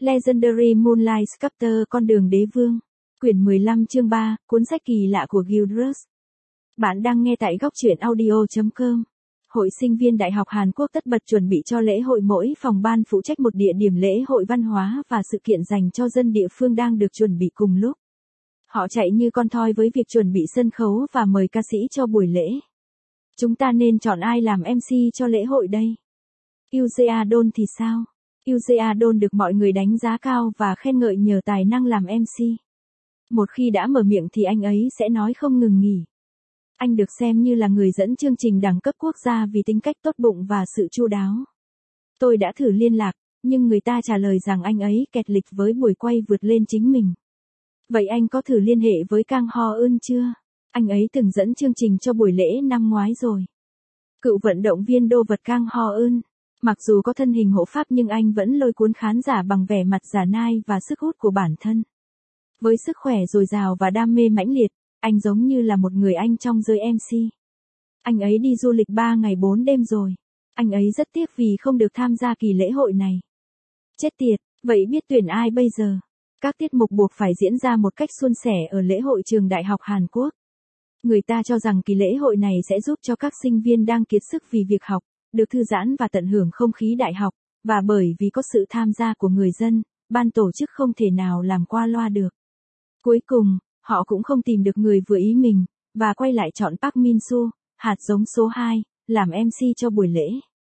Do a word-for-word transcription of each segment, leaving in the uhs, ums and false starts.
Legendary Moonlight Sculptor Con đường đế vương. Quyển mười lăm chương ba, cuốn sách kỳ lạ của Gilrus. Bạn đang nghe tại góc truyện audio chấm com. Hội sinh viên Đại học Hàn Quốc tất bật chuẩn bị cho lễ hội, mỗi phòng ban phụ trách một địa điểm lễ hội văn hóa và sự kiện dành cho dân địa phương đang được chuẩn bị cùng lúc. Họ chạy như con thoi với việc chuẩn bị sân khấu và mời ca sĩ cho buổi lễ. Chúng ta nên chọn ai làm em xê cho lễ hội đây? Yoo Jae-don thì sao? Yoo Jae-don được mọi người đánh giá cao và khen ngợi nhờ tài năng làm em xê. Một khi đã mở miệng thì anh ấy sẽ nói không ngừng nghỉ. Anh được xem như là người dẫn chương trình đẳng cấp quốc gia vì tính cách tốt bụng và sự chu đáo. Tôi đã thử liên lạc, nhưng người ta trả lời rằng anh ấy kẹt lịch với buổi quay vượt lên chính mình. Vậy anh có thử liên hệ với Kang Ho-eun chưa? Anh ấy từng dẫn chương trình cho buổi lễ năm ngoái rồi. Cựu vận động viên đô vật Kang Ho-eun, mặc dù có thân hình hộ pháp nhưng anh vẫn lôi cuốn khán giả bằng vẻ mặt giả nai và sức hút của bản thân. Với sức khỏe dồi dào và đam mê mãnh liệt, anh giống như là một người anh trong giới em xê. Anh ấy đi du lịch ba ngày bốn đêm rồi. Anh ấy rất tiếc vì không được tham gia kỳ lễ hội này. Chết tiệt, vậy biết tuyển ai bây giờ? Các tiết mục buộc phải diễn ra một cách suôn sẻ ở lễ hội trường Đại học Hàn Quốc. Người ta cho rằng kỳ lễ hội này sẽ giúp cho các sinh viên đang kiệt sức vì việc học, được thư giãn và tận hưởng không khí đại học, và bởi vì có sự tham gia của người dân, ban tổ chức không thể nào làm qua loa được. Cuối cùng, họ cũng không tìm được người vừa ý mình, và quay lại chọn Park Min-soo, hạt giống số hai, làm em xê cho buổi lễ.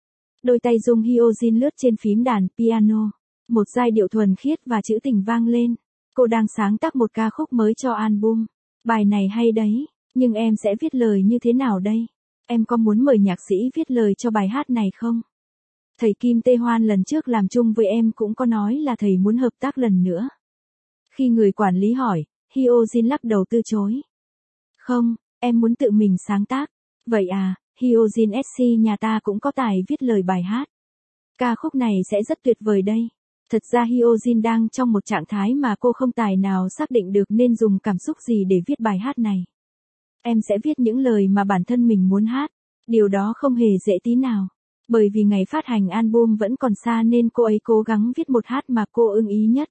Đôi tay Jung Hyo-jin lướt trên phím đàn piano, một giai điệu thuần khiết và trữ tình vang lên. Cô đang sáng tác một ca khúc mới cho album. Bài này hay đấy, nhưng em sẽ viết lời như thế nào đây? Em có muốn mời nhạc sĩ viết lời cho bài hát này không? Thầy Kim Tae Hoan lần trước làm chung với em cũng có nói là thầy muốn hợp tác lần nữa. Khi người quản lý hỏi, Hyo-jin lắc đầu từ chối. Không, em muốn tự mình sáng tác. Vậy à, Hyo-jin ét xê nhà ta cũng có tài viết lời bài hát. Ca khúc này sẽ rất tuyệt vời đây. Thật ra Hyo-jin đang trong một trạng thái mà cô không tài nào xác định được nên dùng cảm xúc gì để viết bài hát này. Em sẽ viết những lời mà bản thân mình muốn hát. Điều đó không hề dễ tí nào. Bởi vì ngày phát hành album vẫn còn xa nên cô ấy cố gắng viết một hát mà cô ưng ý nhất.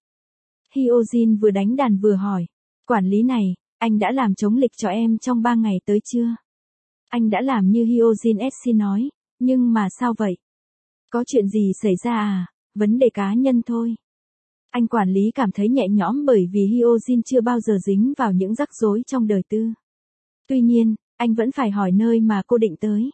Hyo-jin vừa đánh đàn vừa hỏi. Quản lý này, anh đã làm trống lịch cho em trong ba ngày tới chưa? Anh đã làm như Hyo-jin ét xê nói, nhưng mà sao vậy? Có chuyện gì xảy ra à? Vấn đề cá nhân thôi. Anh quản lý cảm thấy nhẹ nhõm bởi vì Hyo-jin chưa bao giờ dính vào những rắc rối trong đời tư. Tuy nhiên, anh vẫn phải hỏi nơi mà cô định tới.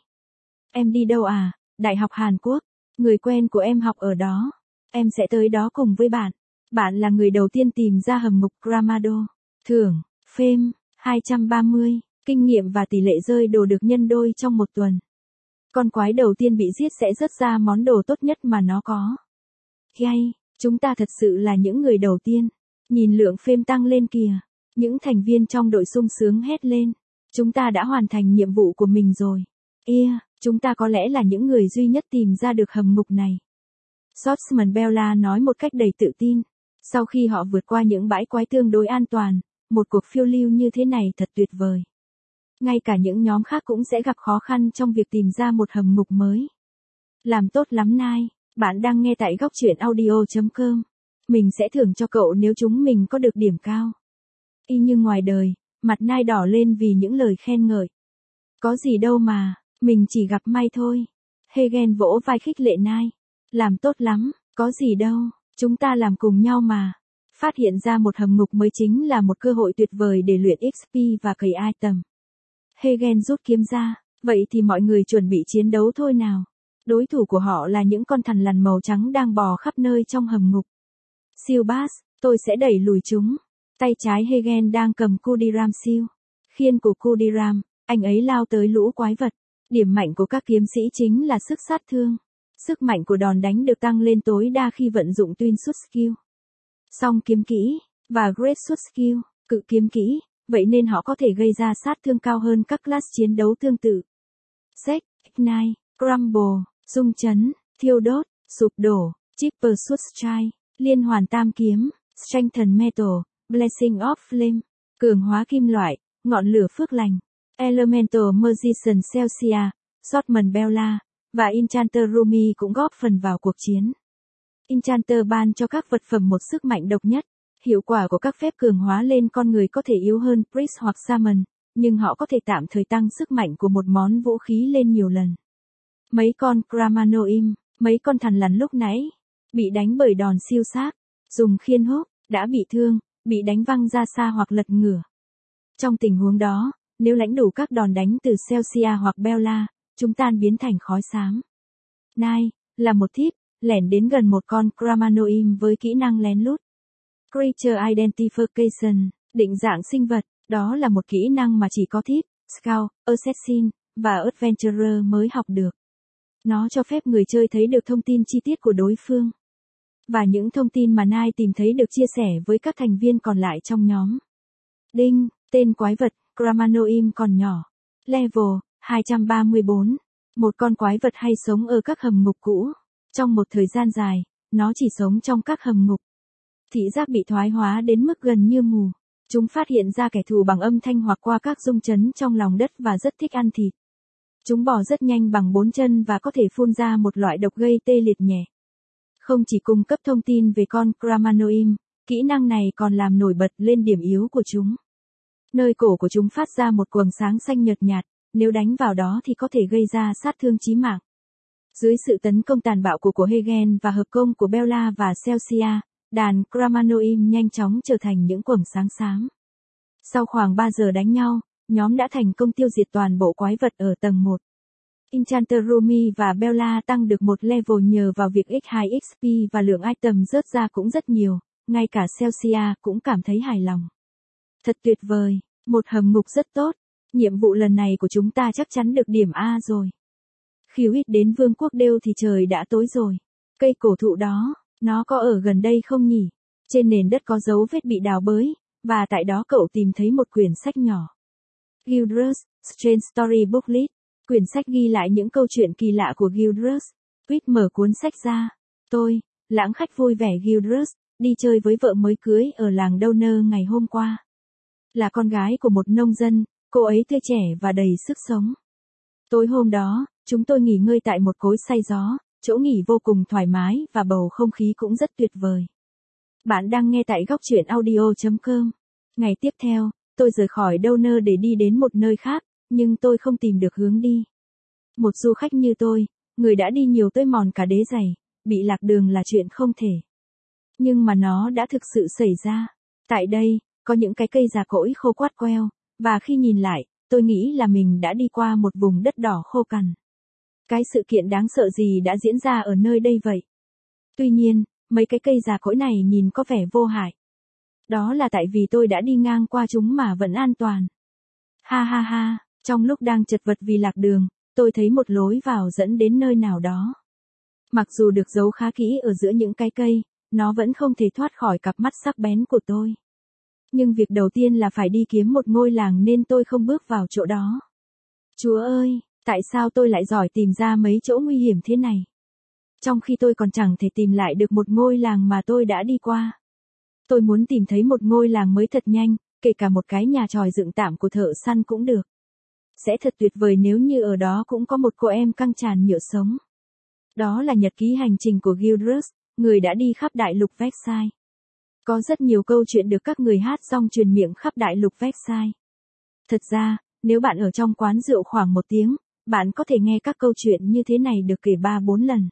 Em đi đâu à? Đại học Hàn Quốc. Người quen của em học ở đó. Em sẽ tới đó cùng với bạn. Bạn là người đầu tiên tìm ra hầm ngục Gramado. Thưởng, Fame, hai trăm ba mươi. Kinh nghiệm và tỷ lệ rơi đồ được nhân đôi trong một tuần. Con quái đầu tiên bị giết sẽ rớt ra món đồ tốt nhất mà nó có. Yay, chúng ta thật sự là những người đầu tiên. Nhìn lượng Fame tăng lên kìa. Những thành viên trong đội sung sướng hét lên. Chúng ta đã hoàn thành nhiệm vụ của mình rồi. Yeah, chúng ta có lẽ là những người duy nhất tìm ra được hầm ngục này. Swordsman Bella nói một cách đầy tự tin. Sau khi họ vượt qua những bãi quái tương đối an toàn, một cuộc phiêu lưu như thế này thật tuyệt vời. Ngay cả những nhóm khác cũng sẽ gặp khó khăn trong việc tìm ra một hầm ngục mới. Làm tốt lắm Nai, bạn đang nghe tại góc truyện audio chấm com. Mình sẽ thưởng cho cậu nếu chúng mình có được điểm cao. Y như ngoài đời, mặt Nai đỏ lên vì những lời khen ngợi. Có gì đâu mà, mình chỉ gặp may thôi. Hagen vỗ vai khích lệ Nai. Làm tốt lắm, có gì đâu, chúng ta làm cùng nhau mà. Phát hiện ra một hầm ngục mới chính là một cơ hội tuyệt vời để luyện ích pê và cày item. Hagen rút kiếm ra, vậy thì mọi người chuẩn bị chiến đấu thôi nào. Đối thủ của họ là những con thằn lằn màu trắng đang bò khắp nơi trong hầm ngục. Siêu Bass, tôi sẽ đẩy lùi chúng. Tay trái Hagen đang cầm Kudiram siêu. Khiên của Kudiram, anh ấy lao tới lũ quái vật. Điểm mạnh của các kiếm sĩ chính là sức sát thương. Sức mạnh của đòn đánh được tăng lên tối đa khi vận dụng Twin Shoot Skill. Song kiếm kỹ, và Great Shoot Skill, cự kiếm kỹ, vậy nên họ có thể gây ra sát thương cao hơn các class chiến đấu tương tự. Sect, Ignite, Crumble, rung chấn, thiêu đốt, sụp đổ, Triple Shoot Strike, liên hoàn tam kiếm, Strengthen Metal, Blessing of Flame, cường hóa kim loại, ngọn lửa phước lành, Elemental Magician Celsia, Swordsman Bella, và Enchanter Rumi cũng góp phần vào cuộc chiến. Enchanter ban cho các vật phẩm một sức mạnh độc nhất. Hiệu quả của các phép cường hóa lên con người có thể yếu hơn Priest hoặc Shaman, nhưng họ có thể tạm thời tăng sức mạnh của một món vũ khí lên nhiều lần. Mấy con Kramanoim, mấy con thằn lằn lúc nãy, bị đánh bởi đòn siêu xác, dùng khiên hốt, đã bị thương, bị đánh văng ra xa hoặc lật ngửa. Trong tình huống đó, nếu lãnh đủ các đòn đánh từ Celsia hoặc Bella, chúng tan biến thành khói xám. Nai, là một thiếp, lẻn đến gần một con Kramanoim với kỹ năng lén lút. Creature Identification, định dạng sinh vật, đó là một kỹ năng mà chỉ có thiếp, Scout, Assassin, và Adventurer mới học được. Nó cho phép người chơi thấy được thông tin chi tiết của đối phương. Và những thông tin mà Nai tìm thấy được chia sẻ với các thành viên còn lại trong nhóm. Đinh, tên quái vật, Kramanoim còn nhỏ. Level, hai trăm ba mươi bốn. Một con quái vật hay sống ở các hầm ngục cũ. Trong một thời gian dài, nó chỉ sống trong các hầm ngục. Thị giác bị thoái hóa đến mức gần như mù. Chúng phát hiện ra kẻ thù bằng âm thanh hoặc qua các rung chấn trong lòng đất và rất thích ăn thịt. Chúng bò rất nhanh bằng bốn chân và có thể phun ra một loại độc gây tê liệt nhẹ. Không chỉ cung cấp thông tin về con Kramanoim, kỹ năng này còn làm nổi bật lên điểm yếu của chúng. Nơi cổ của chúng phát ra một quầng sáng xanh nhợt nhạt, nếu đánh vào đó thì có thể gây ra sát thương chí mạng. Dưới sự tấn công tàn bạo của của Hegen và hợp công của Bella và Celsia, đàn Kramanoim nhanh chóng trở thành những quầng sáng xám. Sau khoảng ba giờ đánh nhau, nhóm đã thành công tiêu diệt toàn bộ quái vật ở tầng một. Enchanter Rumi và Bella tăng được một level nhờ vào việc x hai ích pê và lượng item rớt ra cũng rất nhiều, ngay cả Celsia cũng cảm thấy hài lòng. Thật tuyệt vời, một hầm ngục rất tốt, nhiệm vụ lần này của chúng ta chắc chắn được điểm A rồi. Khi Huyết đến vương quốc Đêu thì trời đã tối rồi. Cây cổ thụ đó, nó có ở gần đây không nhỉ? Trên nền đất có dấu vết bị đào bới, và tại đó cậu tìm thấy một quyển sách nhỏ. Guildrus, Strange Story Booklet. Quyển sách ghi lại những câu chuyện kỳ lạ của Guildrus. Huyết mở cuốn sách ra. Tôi, lãng khách vui vẻ Guildrus, đi chơi với vợ mới cưới ở làng Donner ngày hôm qua. Là con gái của một nông dân, cô ấy tươi trẻ và đầy sức sống. Tối hôm đó, chúng tôi nghỉ ngơi tại một cối xay gió, chỗ nghỉ vô cùng thoải mái và bầu không khí cũng rất tuyệt vời. Bạn đang nghe tại góc truyện audio chấm com. Ngày tiếp theo, tôi rời khỏi Donner để đi đến một nơi khác, nhưng tôi không tìm được hướng đi. Một du khách như tôi, người đã đi nhiều tới mòn cả đế giày, bị lạc đường là chuyện không thể. Nhưng mà nó đã thực sự xảy ra. Tại đây, có những cái cây già cỗi khô quắt queo, và khi nhìn lại, tôi nghĩ là mình đã đi qua một vùng đất đỏ khô cằn. Cái sự kiện đáng sợ gì đã diễn ra ở nơi đây vậy? Tuy nhiên, mấy cái cây già cỗi này nhìn có vẻ vô hại. Đó là tại vì tôi đã đi ngang qua chúng mà vẫn an toàn. Ha ha ha, trong lúc đang chật vật vì lạc đường, tôi thấy một lối vào dẫn đến nơi nào đó. Mặc dù được giấu khá kỹ ở giữa những cái cây, nó vẫn không thể thoát khỏi cặp mắt sắc bén của tôi. Nhưng việc đầu tiên là phải đi kiếm một ngôi làng nên tôi không bước vào chỗ đó. Chúa ơi, tại sao tôi lại giỏi tìm ra mấy chỗ nguy hiểm thế này? Trong khi tôi còn chẳng thể tìm lại được một ngôi làng mà tôi đã đi qua. Tôi muốn tìm thấy một ngôi làng mới thật nhanh, kể cả một cái nhà tròi dựng tạm của thợ săn cũng được. Sẽ thật tuyệt vời nếu như ở đó cũng có một cô em căng tràn nhựa sống. Đó là nhật ký hành trình của Guildrus, người đã đi khắp đại lục Vexai. Có rất nhiều câu chuyện được các người hát song truyền miệng khắp đại lục Vexai. Thật ra, nếu bạn ở trong quán rượu khoảng một tiếng, bạn có thể nghe các câu chuyện như thế này được kể ba bốn lần.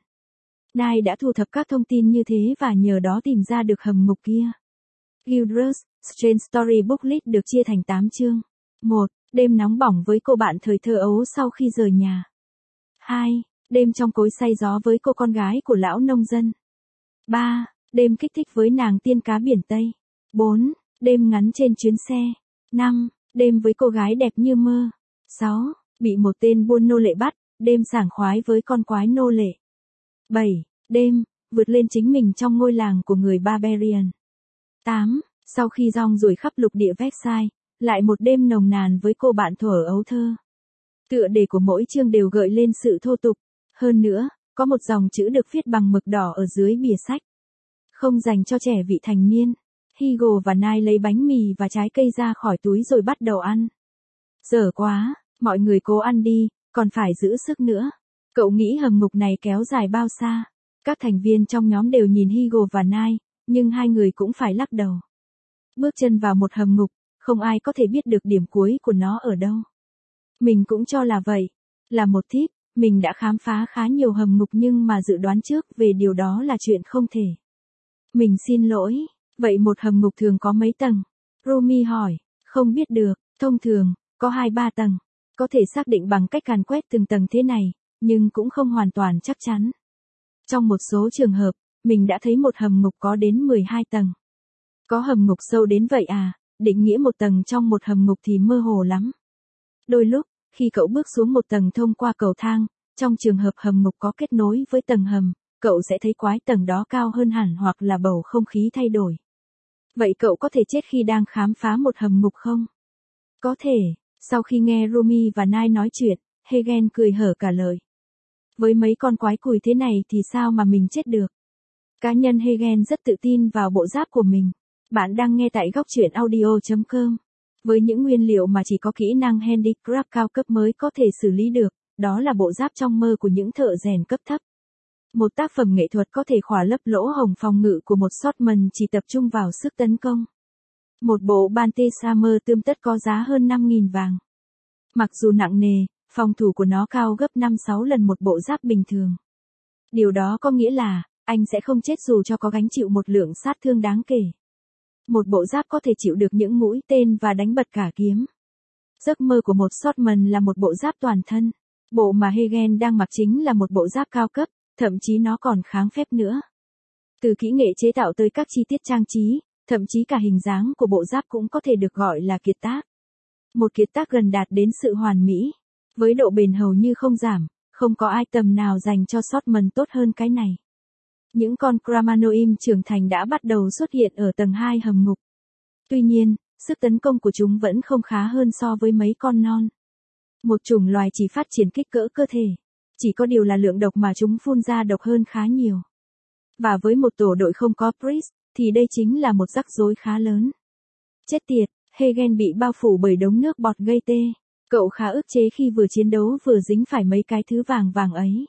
Nai đã thu thập các thông tin như thế và nhờ đó tìm ra được hầm ngục kia. Guildrus, Strange Story Booklet được chia thành tám chương. một. Đêm nóng bỏng với cô bạn thời thơ ấu sau khi rời nhà. hai. Đêm trong cối xay gió với cô con gái của lão nông dân. ba. Đêm kích thích với nàng tiên cá biển Tây. bốn. Đêm ngắn trên chuyến xe. năm. Đêm với cô gái đẹp như mơ. sáu. Bị một tên buôn nô lệ bắt, đêm sảng khoái với con quái nô lệ. bảy. Đêm, vượt lên chính mình trong ngôi làng của người Barbarian. tám. Sau khi rong ruổi khắp lục địa Vexai, lại một đêm nồng nàn với cô bạn thuở ấu thơ. Tựa đề của mỗi chương đều gợi lên sự thô tục. Hơn nữa, có một dòng chữ được viết bằng mực đỏ ở dưới bìa sách. Không dành cho trẻ vị thành niên. Hugo và Nai lấy bánh mì và trái cây ra khỏi túi rồi bắt đầu ăn. Dở quá, mọi người cố ăn đi, còn phải giữ sức nữa. Cậu nghĩ hầm ngục này kéo dài bao xa? Các thành viên trong nhóm đều nhìn Hugo và Nai, nhưng hai người cũng phải lắc đầu. Bước chân vào một hầm ngục, không ai có thể biết được điểm cuối của nó ở đâu. Mình cũng cho là vậy. Là một tip, mình đã khám phá khá nhiều hầm ngục nhưng mà dự đoán trước về điều đó là chuyện không thể. Mình xin lỗi, vậy một hầm ngục thường có mấy tầng? Rumi hỏi, không biết được, thông thường, có hai ba tầng. Có thể xác định bằng cách càn quét từng tầng thế này, nhưng cũng không hoàn toàn chắc chắn. Trong một số trường hợp, mình đã thấy một hầm ngục có đến mười hai tầng. Có hầm ngục sâu đến vậy à, định nghĩa một tầng trong một hầm ngục thì mơ hồ lắm. Đôi lúc, khi cậu bước xuống một tầng thông qua cầu thang, trong trường hợp hầm ngục có kết nối với tầng hầm, cậu sẽ thấy quái tầng đó cao hơn hẳn hoặc là bầu không khí thay đổi. Vậy cậu có thể chết khi đang khám phá một hầm ngục không? Có thể. Sau khi nghe Rumi và Nai nói chuyện, Hegen cười hở cả lời. Với mấy con quái cùi thế này thì sao mà mình chết được? Cá nhân Hegen rất tự tin vào bộ giáp của mình. Bạn đang nghe tại góc truyện audio chấm com. Với những nguyên liệu mà chỉ có kỹ năng handicraft cao cấp mới có thể xử lý được, đó là bộ giáp trong mơ của những thợ rèn cấp thấp. Một tác phẩm nghệ thuật có thể khỏa lấp lỗ hổng phòng ngự của một swordsman chỉ tập trung vào sức tấn công. Một bộ Bantesamer tươm tất có giá hơn năm nghìn vàng. Mặc dù nặng nề, phòng thủ của nó cao gấp năm sáu lần một bộ giáp bình thường. Điều đó có nghĩa là, anh sẽ không chết dù cho có gánh chịu một lượng sát thương đáng kể. Một bộ giáp có thể chịu được những mũi tên và đánh bật cả kiếm. Giấc mơ của một swordsman là một bộ giáp toàn thân. Bộ mà Hegen đang mặc chính là một bộ giáp cao cấp, thậm chí nó còn kháng phép nữa. Từ kỹ nghệ chế tạo tới các chi tiết trang trí, thậm chí cả hình dáng của bộ giáp cũng có thể được gọi là kiệt tác. Một kiệt tác gần đạt đến sự hoàn mỹ. Với độ bền hầu như không giảm, không có item nào dành cho swordsman tốt hơn cái này. Những con Kramanoim trưởng thành đã bắt đầu xuất hiện ở tầng hai hầm ngục. Tuy nhiên, sức tấn công của chúng vẫn không khá hơn so với mấy con non. Một chủng loài chỉ phát triển kích cỡ cơ thể. Chỉ có điều là lượng độc mà chúng phun ra độc hơn khá nhiều. Và với một tổ đội không có priest, thì đây chính là một rắc rối khá lớn. Chết tiệt, Hegen bị bao phủ bởi đống nước bọt gây tê. Cậu khá ức chế khi vừa chiến đấu vừa dính phải mấy cái thứ vàng vàng ấy.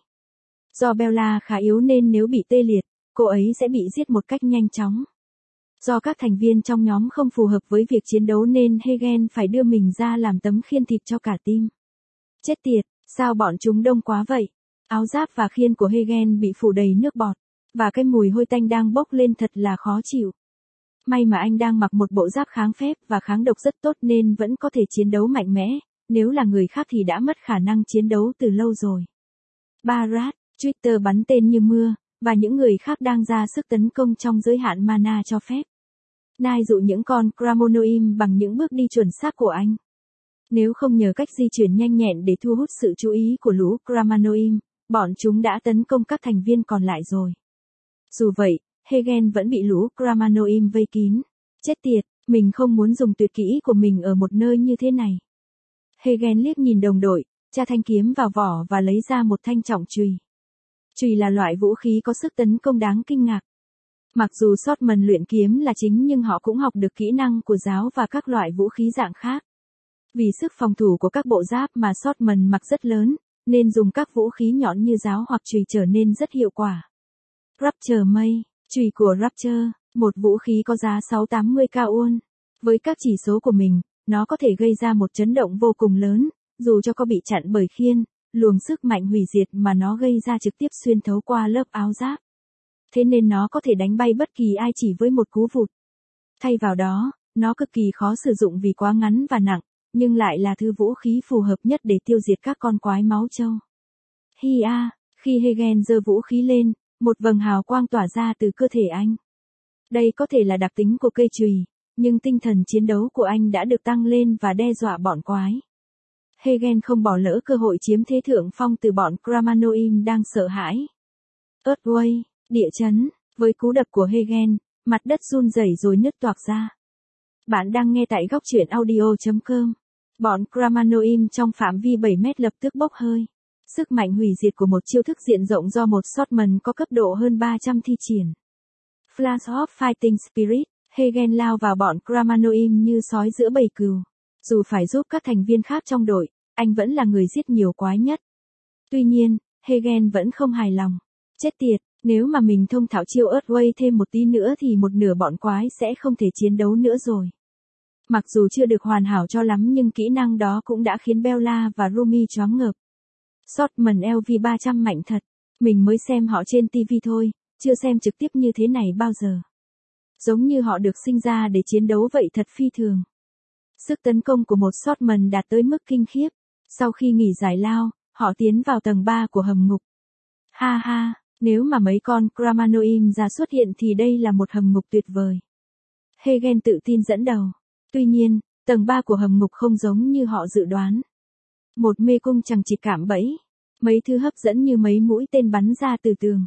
Do Bella khá yếu nên nếu bị tê liệt, cô ấy sẽ bị giết một cách nhanh chóng. Do các thành viên trong nhóm không phù hợp với việc chiến đấu nên Hegen phải đưa mình ra làm tấm khiên thịt cho cả team. Chết tiệt, sao bọn chúng đông quá vậy? Áo giáp và khiên của Hegen bị phủ đầy nước bọt, và cái mùi hôi tanh đang bốc lên thật là khó chịu. May mà anh đang mặc một bộ giáp kháng phép và kháng độc rất tốt nên vẫn có thể chiến đấu mạnh mẽ, nếu là người khác thì đã mất khả năng chiến đấu từ lâu rồi. Barat, Twitter bắn tên như mưa, và những người khác đang ra sức tấn công trong giới hạn mana cho phép. Nai dụ những con Kramanoim bằng những bước đi chuẩn xác của anh. Nếu không nhờ cách di chuyển nhanh nhẹn để thu hút sự chú ý của lũ Kramanoim, bọn chúng đã tấn công các thành viên còn lại rồi. Dù vậy, Hegen vẫn bị lũ Kramanoim vây kín. Chết tiệt, mình không muốn dùng tuyệt kỹ của mình ở một nơi như thế này. Hegen liếc nhìn đồng đội, tra thanh kiếm vào vỏ và lấy ra một thanh trọng chùy. Chùy là loại vũ khí có sức tấn công đáng kinh ngạc. Mặc dù swordsman luyện kiếm là chính nhưng họ cũng học được kỹ năng của giáo và các loại vũ khí dạng khác. Vì sức phòng thủ của các bộ giáp mà swordsman mặc rất lớn, nên dùng các vũ khí nhọn như giáo hoặc chùy trở nên rất hiệu quả. Rapture mây, chùy của Rapture, một vũ khí có giá sáu trăm tám mươi k won. Với các chỉ số của mình, nó có thể gây ra một chấn động vô cùng lớn, dù cho có bị chặn bởi khiên, luồng sức mạnh hủy diệt mà nó gây ra trực tiếp xuyên thấu qua lớp áo giáp. Thế nên nó có thể đánh bay bất kỳ ai chỉ với một cú vụt. Thay vào đó, nó cực kỳ khó sử dụng vì quá ngắn và nặng, nhưng lại là thứ vũ khí phù hợp nhất để tiêu diệt các con quái máu trâu. Hi a, khi Hegen giơ vũ khí lên, một vầng hào quang tỏa ra từ cơ thể anh. Đây có thể là đặc tính của cây chùy, nhưng tinh thần chiến đấu của anh đã được tăng lên và đe dọa bọn quái. Hegen không bỏ lỡ cơ hội chiếm thế thượng phong từ bọn Kramanoim đang sợ hãi. Earthquake, địa chấn, với cú đập của Hegen, mặt đất run rẩy rồi nứt toạc ra. Bạn đang nghe tại góc truyện audio chấm com. Bọn Kramanoim trong phạm vi bảy mét lập tức bốc hơi. Sức mạnh hủy diệt của một chiêu thức diện rộng do một swordsman có cấp độ hơn ba trăm thi triển. Flash of Fighting Spirit, Hegen lao vào bọn Kramanoim như sói giữa bầy cừu. Dù phải giúp các thành viên khác trong đội, anh vẫn là người giết nhiều quái nhất. Tuy nhiên, Hegen vẫn không hài lòng. Chết tiệt, Nếu mà mình thông thạo chiêu Earthway thêm một tí nữa thì một nửa bọn quái sẽ không thể chiến đấu nữa rồi. Mặc dù chưa được hoàn hảo cho lắm nhưng kỹ năng đó cũng đã khiến Bella và Rumi choáng ngợp. Swordman L V ba trăm mạnh thật. Mình mới xem họ trên ti vi thôi, chưa xem trực tiếp như thế này bao giờ. Giống như họ được sinh ra để chiến đấu vậy, thật phi thường. Sức tấn công của một Swordman đạt tới mức kinh khiếp. Sau khi nghỉ giải lao, họ tiến vào tầng ba của hầm ngục. Ha ha, nếu mà mấy con Kramanoim ra xuất hiện thì đây là một hầm ngục tuyệt vời. Hegen tự tin dẫn đầu. Tuy nhiên, tầng ba của hầm ngục không giống như họ dự đoán. Một mê cung chằng chịt cạm bẫy. Mấy thứ hấp dẫn như mấy mũi tên bắn ra từ tường.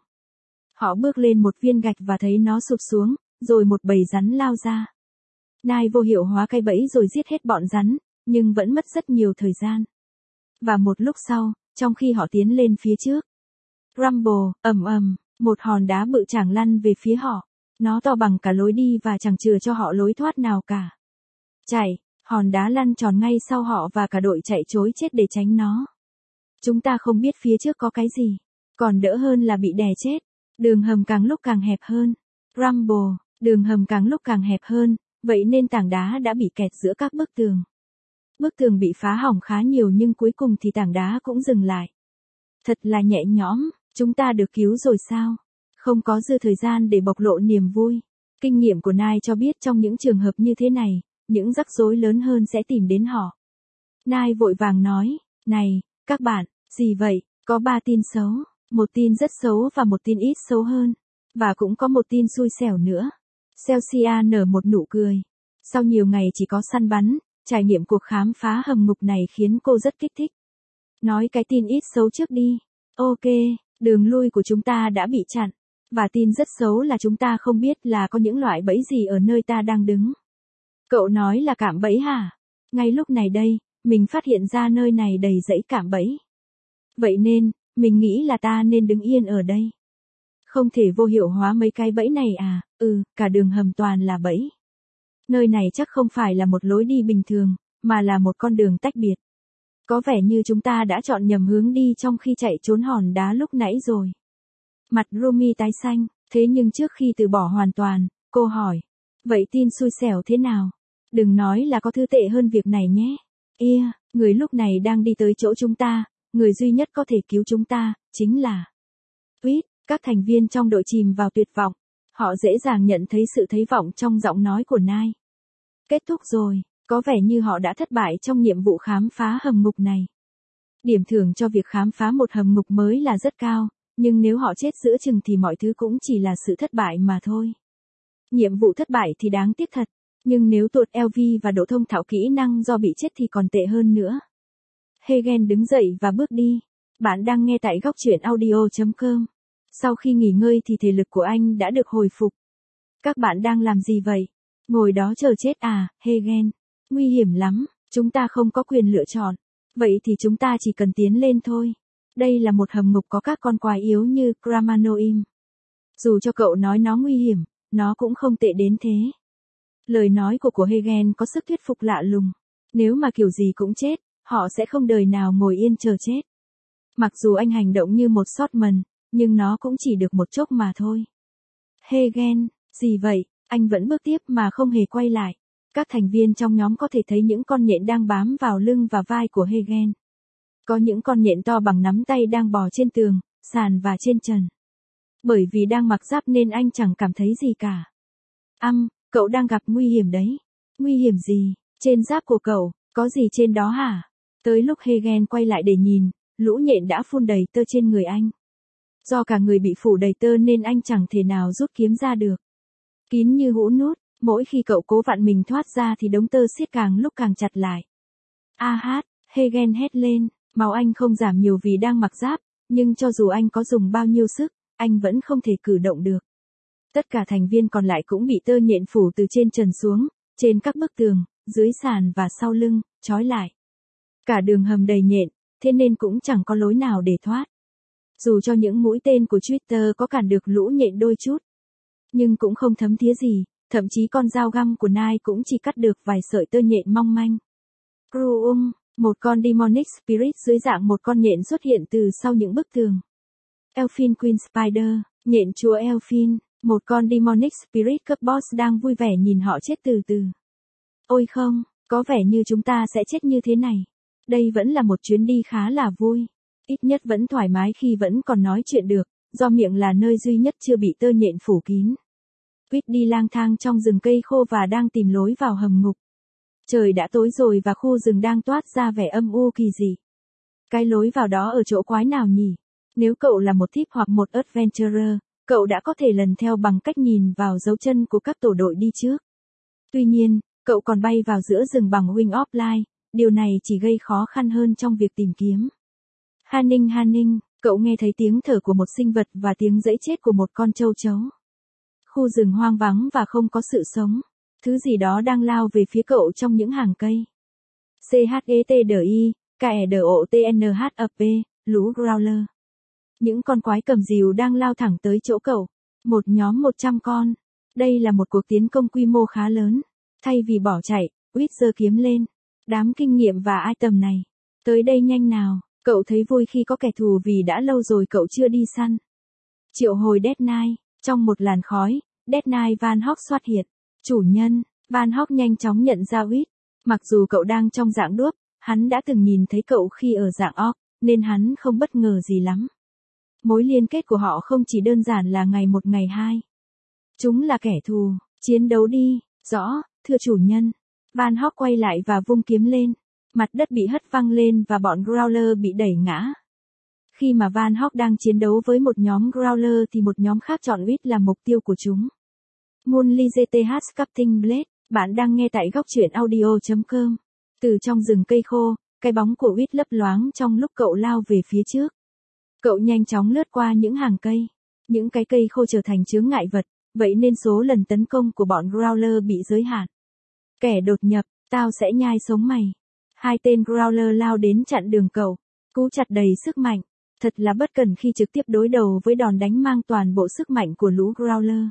Họ bước lên một viên gạch và thấy nó sụp xuống, rồi một bầy rắn lao ra. Nai vô hiệu hóa cái bẫy rồi giết hết bọn rắn, nhưng vẫn mất rất nhiều thời gian. Và một lúc sau, trong khi họ tiến lên phía trước, Rumble, ầm ầm, một hòn đá bự chảng lăn về phía họ. Nó to bằng cả lối đi và chẳng chừa cho họ lối thoát nào cả. Chạy, hòn đá lăn tròn ngay sau họ và cả đội chạy trối chết để tránh nó. Chúng ta không biết phía trước có cái gì. Còn đỡ hơn là bị đè chết. Đường hầm càng lúc càng hẹp hơn. Rumble, đường hầm càng lúc càng hẹp hơn, vậy nên tảng đá đã bị kẹt giữa các bức tường. Bức tường bị phá hỏng khá nhiều nhưng cuối cùng thì tảng đá cũng dừng lại. Thật là nhẹ nhõm, chúng ta được cứu rồi sao? Không có dư thời gian để bộc lộ niềm vui. Kinh nghiệm của Nai cho biết trong những trường hợp như thế này, những rắc rối lớn hơn sẽ tìm đến họ. Nai vội vàng nói, này, các bạn, gì vậy, có ba tin xấu, một tin rất xấu và một tin ít xấu hơn. Và cũng có một tin xui xẻo nữa. Celsia nở một nụ cười. Sau nhiều ngày chỉ có săn bắn, trải nghiệm cuộc khám phá hầm ngục này khiến cô rất kích thích. Nói cái tin ít xấu trước đi. Ok, đường lui của chúng ta đã bị chặn. Và tin rất xấu là chúng ta không biết là có những loại bẫy gì ở nơi ta đang đứng. Cậu nói là cạm bẫy hả? Ngay lúc này đây, mình phát hiện ra nơi này đầy dãy cạm bẫy. Vậy nên, mình nghĩ là ta nên đứng yên ở đây. Không thể vô hiệu hóa mấy cái bẫy này à? Ừ, cả đường hầm toàn là bẫy. Nơi này chắc không phải là một lối đi bình thường, mà là một con đường tách biệt. Có vẻ như chúng ta đã chọn nhầm hướng đi trong khi chạy trốn hòn đá lúc nãy rồi. Mặt Rumi tái xanh, thế nhưng trước khi từ bỏ hoàn toàn, cô hỏi. Vậy tin xui xẻo thế nào? Đừng nói là có thứ tệ hơn việc này nhé. Ia, yeah, người lúc này đang đi tới chỗ chúng ta, người duy nhất có thể cứu chúng ta, chính là Tuyết. Các thành viên trong đội chìm vào tuyệt vọng. Họ dễ dàng nhận thấy sự thấy vọng trong giọng nói của Nai. Kết thúc rồi, có vẻ như họ đã thất bại trong nhiệm vụ khám phá hầm ngục này. Điểm thưởng cho việc khám phá một hầm ngục mới là rất cao, nhưng nếu họ chết giữa chừng thì mọi thứ cũng chỉ là sự thất bại mà thôi. Nhiệm vụ thất bại thì đáng tiếc thật, nhưng nếu tuột lờ vê và độ thông thạo kỹ năng do bị chết thì còn tệ hơn nữa. Hegen đứng dậy và bước đi. Bạn đang nghe tại góc truyện audio chấm com. Sau khi nghỉ ngơi thì thể lực của anh đã được hồi phục. Các bạn đang làm gì vậy? Ngồi đó chờ chết à, Hegen? Nguy hiểm lắm, chúng ta không có quyền lựa chọn. Vậy thì chúng ta chỉ cần tiến lên thôi. Đây là một hầm ngục có các con quái yếu như Kramanoim. Dù cho cậu nói nó nguy hiểm, nó cũng không tệ đến thế. Lời nói của của Hegen có sức thuyết phục lạ lùng. Nếu mà kiểu gì cũng chết, họ sẽ không đời nào ngồi yên chờ chết. Mặc dù anh hành động như một Swordman, nhưng nó cũng chỉ được một chốc mà thôi. Hegen, gì vậy? Anh vẫn bước tiếp mà không hề quay lại. Các thành viên trong nhóm có thể thấy những con nhện đang bám vào lưng và vai của Hegen. Có những con nhện to bằng nắm tay đang bò trên tường, sàn và trên trần. Bởi vì đang mặc giáp nên anh chẳng cảm thấy gì cả. Âm, cậu đang gặp nguy hiểm đấy. Nguy hiểm gì? Trên giáp của cậu, có gì trên đó hả? Tới lúc Hegen quay lại để nhìn, lũ nhện đã phun đầy tơ trên người anh. Do cả người bị phủ đầy tơ nên anh chẳng thể nào rút kiếm ra được. Kín như hũ nút, mỗi khi cậu cố vặn mình thoát ra thì đống tơ siết càng lúc càng chặt lại. A hát, Hegen hét lên, máu anh không giảm nhiều vì đang mặc giáp, nhưng cho dù anh có dùng bao nhiêu sức, anh vẫn không thể cử động được. Tất cả thành viên còn lại cũng bị tơ nhện phủ từ trên trần xuống, trên các bức tường, dưới sàn và sau lưng, trói lại. Cả đường hầm đầy nhện, thế nên cũng chẳng có lối nào để thoát. Dù cho những mũi tên của Twitter có cản được lũ nhện đôi chút, nhưng cũng không thấm thía gì, thậm chí con dao găm của Nai cũng chỉ cắt được vài sợi tơ nhện mong manh. Kruum, một con demonic spirit dưới dạng một con nhện xuất hiện từ sau những bức tường. Elfin Queen Spider, Nhện chúa Elphin, một con demonic spirit cấp boss đang vui vẻ nhìn họ chết từ từ. Ôi không, có vẻ như chúng ta sẽ chết như thế này. Đây vẫn là một chuyến đi khá là vui. Ít nhất vẫn thoải mái khi vẫn còn nói chuyện được, do miệng là nơi duy nhất chưa bị tơ nhện phủ kín. Quýt đi lang thang trong rừng cây khô và đang tìm lối vào hầm ngục. Trời đã tối rồi và khu rừng đang toát ra vẻ âm u kỳ dị. Cái lối vào đó ở chỗ quái nào nhỉ? Nếu cậu là một thief hoặc một adventurer, cậu đã có thể lần theo bằng cách nhìn vào dấu chân của các tổ đội đi trước. Tuy nhiên, cậu còn bay vào giữa rừng bằng Wing of Light, điều này chỉ gây khó khăn hơn trong việc tìm kiếm. Hanning Hanning, cậu nghe thấy tiếng thở của một sinh vật và tiếng giãy chết của một con châu chấu. Khu rừng hoang vắng và không có sự sống. Thứ gì đó đang lao về phía cậu trong những hàng cây. C H E T D I, K E D O T N H U P, lũ growler. Những con quái cầm rìu đang lao thẳng tới chỗ cậu. Một nhóm một trăm con. Đây là một cuộc tiến công quy mô khá lớn. Thay vì bỏ chạy, Quýt giơ kiếm lên. Đám kinh nghiệm và item này. Tới đây nhanh nào, cậu thấy vui khi có kẻ thù vì đã lâu rồi cậu chưa đi săn. Triệu hồi Dead Knight, trong một làn khói, Dead Knight Van Hawk xuất hiện. Chủ nhân, Van Hawk nhanh chóng nhận ra Quýt. Mặc dù cậu đang trong dạng đuốc, hắn đã từng nhìn thấy cậu khi ở dạng orc, nên hắn không bất ngờ gì lắm. Mối liên kết của họ không chỉ đơn giản là ngày một ngày hai. Chúng là kẻ thù, chiến đấu đi, rõ, thưa chủ nhân. Van Hawk quay lại và vung kiếm lên. Mặt đất bị hất văng lên và bọn Growler bị đẩy ngã. Khi mà Van Hawk đang chiến đấu với một nhóm Growler thì một nhóm khác chọn Quýt làm mục tiêu của chúng. Moonly G T H Captain Blade, bạn đang nghe tại góc truyện audio chấm com. Từ trong rừng cây khô, cái bóng của Quýt lấp loáng trong lúc cậu lao về phía trước. Cậu nhanh chóng lướt qua những hàng cây. Những cái cây khô trở thành chướng ngại vật, vậy nên số lần tấn công của bọn Growler bị giới hạn. Kẻ đột nhập, tao sẽ nhai sống mày. Hai tên Growler lao đến chặn đường cậu. Cú chặt đầy sức mạnh. Thật là bất cần khi trực tiếp đối đầu với đòn đánh mang toàn bộ sức mạnh của lũ Growler.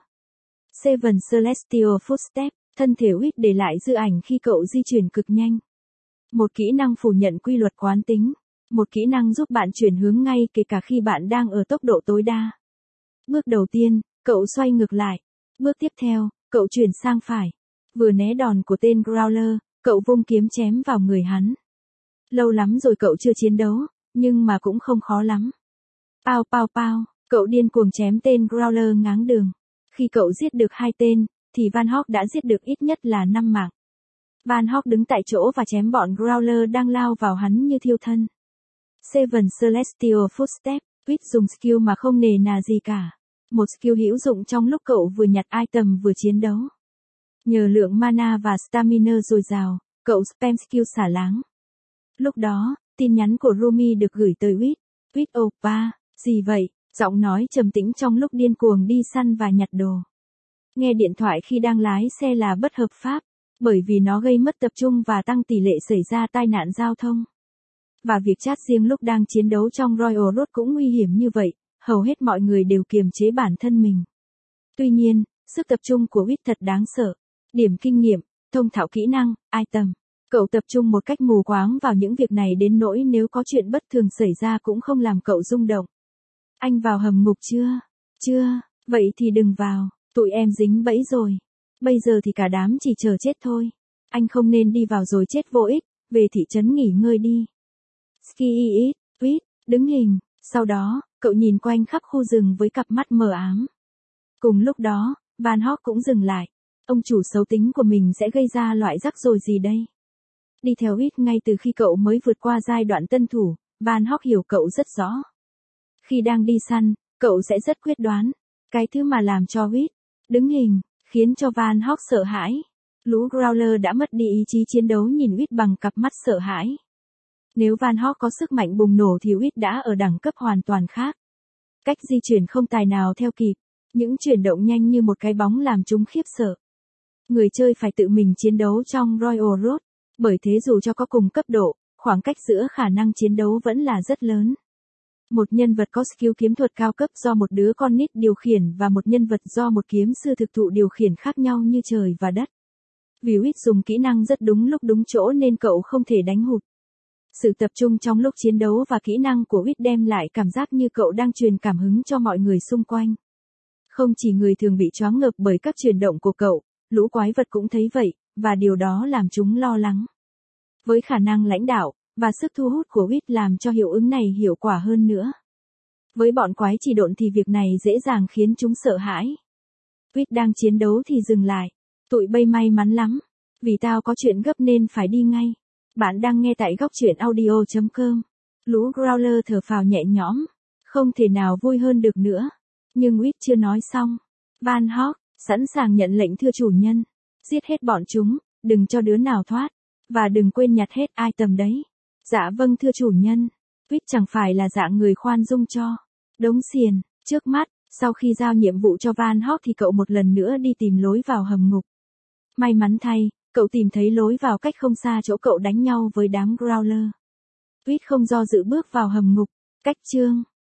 Seven Celestial Footsteps, thân thể Quýt để lại dư ảnh khi cậu di chuyển cực nhanh. Một kỹ năng phủ nhận quy luật quán tính. Một kỹ năng giúp bạn chuyển hướng ngay kể cả khi bạn đang ở tốc độ tối đa. Bước đầu tiên, cậu xoay ngược lại. Bước tiếp theo, cậu chuyển sang phải. Vừa né đòn của tên Growler, cậu vung kiếm chém vào người hắn. Lâu lắm rồi cậu chưa chiến đấu, nhưng mà cũng không khó lắm. Pao pao pao, cậu điên cuồng chém tên Growler ngáng đường. Khi cậu giết được hai tên, thì Van Hawk đã giết được ít nhất là năm mạng. Van Hawk đứng tại chỗ và chém bọn Growler đang lao vào hắn như thiêu thân. Seven Celestial Footsteps, Quýt dùng skill mà không nề nà gì cả. Một skill hữu dụng trong lúc cậu vừa nhặt item vừa chiến đấu. Nhờ lượng mana và stamina dồi dào, cậu spam skill xả láng. Lúc đó, tin nhắn của Rumi được gửi tới Quýt. Quýt oppa, gì vậy? Giọng nói trầm tĩnh trong lúc điên cuồng đi săn và nhặt đồ. Nghe điện thoại khi đang lái xe là bất hợp pháp, bởi vì nó gây mất tập trung và tăng tỷ lệ xảy ra tai nạn giao thông. Và việc chat riêng lúc đang chiến đấu trong Royal Road cũng nguy hiểm như vậy, hầu hết mọi người đều kiềm chế bản thân mình. Tuy nhiên, sức tập trung của Quýt thật đáng sợ. Điểm kinh nghiệm, thông thạo kỹ năng, item. Cậu tập trung một cách mù quáng vào những việc này đến nỗi nếu có chuyện bất thường xảy ra cũng không làm cậu rung động. Anh vào hầm ngục chưa? Chưa, vậy thì đừng vào, tụi em dính bẫy rồi. Bây giờ thì cả đám chỉ chờ chết thôi. Anh không nên đi vào rồi chết vô ích, về thị trấn nghỉ ngơi đi. Ski it, Quýt, đứng hình, sau đó, cậu nhìn quanh khắp khu rừng với cặp mắt mờ ám. Cùng lúc đó, Van Hawk cũng dừng lại. Ông chủ xấu tính của mình sẽ gây ra loại rắc rối gì đây? Đi theo Quýt ngay từ khi cậu mới vượt qua giai đoạn tân thủ, Van Hawk hiểu cậu rất rõ. Khi đang đi săn, cậu sẽ rất quyết đoán. Cái thứ mà làm cho Quýt đứng hình, khiến cho Van Hawk sợ hãi. Lũ Growler đã mất đi ý chí chiến đấu nhìn Quýt bằng cặp mắt sợ hãi. Nếu Van Hawk có sức mạnh bùng nổ thì Quýt đã ở đẳng cấp hoàn toàn khác. Cách di chuyển không tài nào theo kịp. Những chuyển động nhanh như một cái bóng làm chúng khiếp sợ. Người chơi phải tự mình chiến đấu trong Royal Road. Bởi thế dù cho có cùng cấp độ, khoảng cách giữa khả năng chiến đấu vẫn là rất lớn. Một nhân vật có skill kiếm thuật cao cấp do một đứa con nít điều khiển và một nhân vật do một kiếm sư thực thụ điều khiển khác nhau như trời và đất. Vì Quýt dùng kỹ năng rất đúng lúc đúng chỗ nên cậu không thể đánh hụt. Sự tập trung trong lúc chiến đấu và kỹ năng của Quýt đem lại cảm giác như cậu đang truyền cảm hứng cho mọi người xung quanh. Không chỉ người thường bị choáng ngợp bởi các chuyển động của cậu, lũ quái vật cũng thấy vậy, và điều đó làm chúng lo lắng. Với khả năng lãnh đạo, và sức thu hút của Whit làm cho hiệu ứng này hiệu quả hơn nữa. Với bọn quái chỉ độn thì việc này dễ dàng khiến chúng sợ hãi. Whit đang chiến đấu thì dừng lại. Tụi bay may mắn lắm. Vì tao có chuyện gấp nên phải đi ngay. Bạn đang nghe tại góc truyện audio chấm com. Lũ Growler thở phào nhẹ nhõm. Không thể nào vui hơn được nữa. Nhưng Whit chưa nói xong. Van Hog, sẵn sàng nhận lệnh thưa chủ nhân. Giết hết bọn chúng, đừng cho đứa nào thoát. Và đừng quên nhặt hết item đấy. Dạ vâng thưa chủ nhân. Whit chẳng phải là dạng người khoan dung cho đống xiền. Trước mắt, sau khi giao nhiệm vụ cho Van Hog thì cậu một lần nữa đi tìm lối vào hầm ngục. May mắn thay, cậu tìm thấy lối vào cách không xa chỗ cậu đánh nhau với đám Growler. Whit không do dự bước vào hầm ngục. Cách chương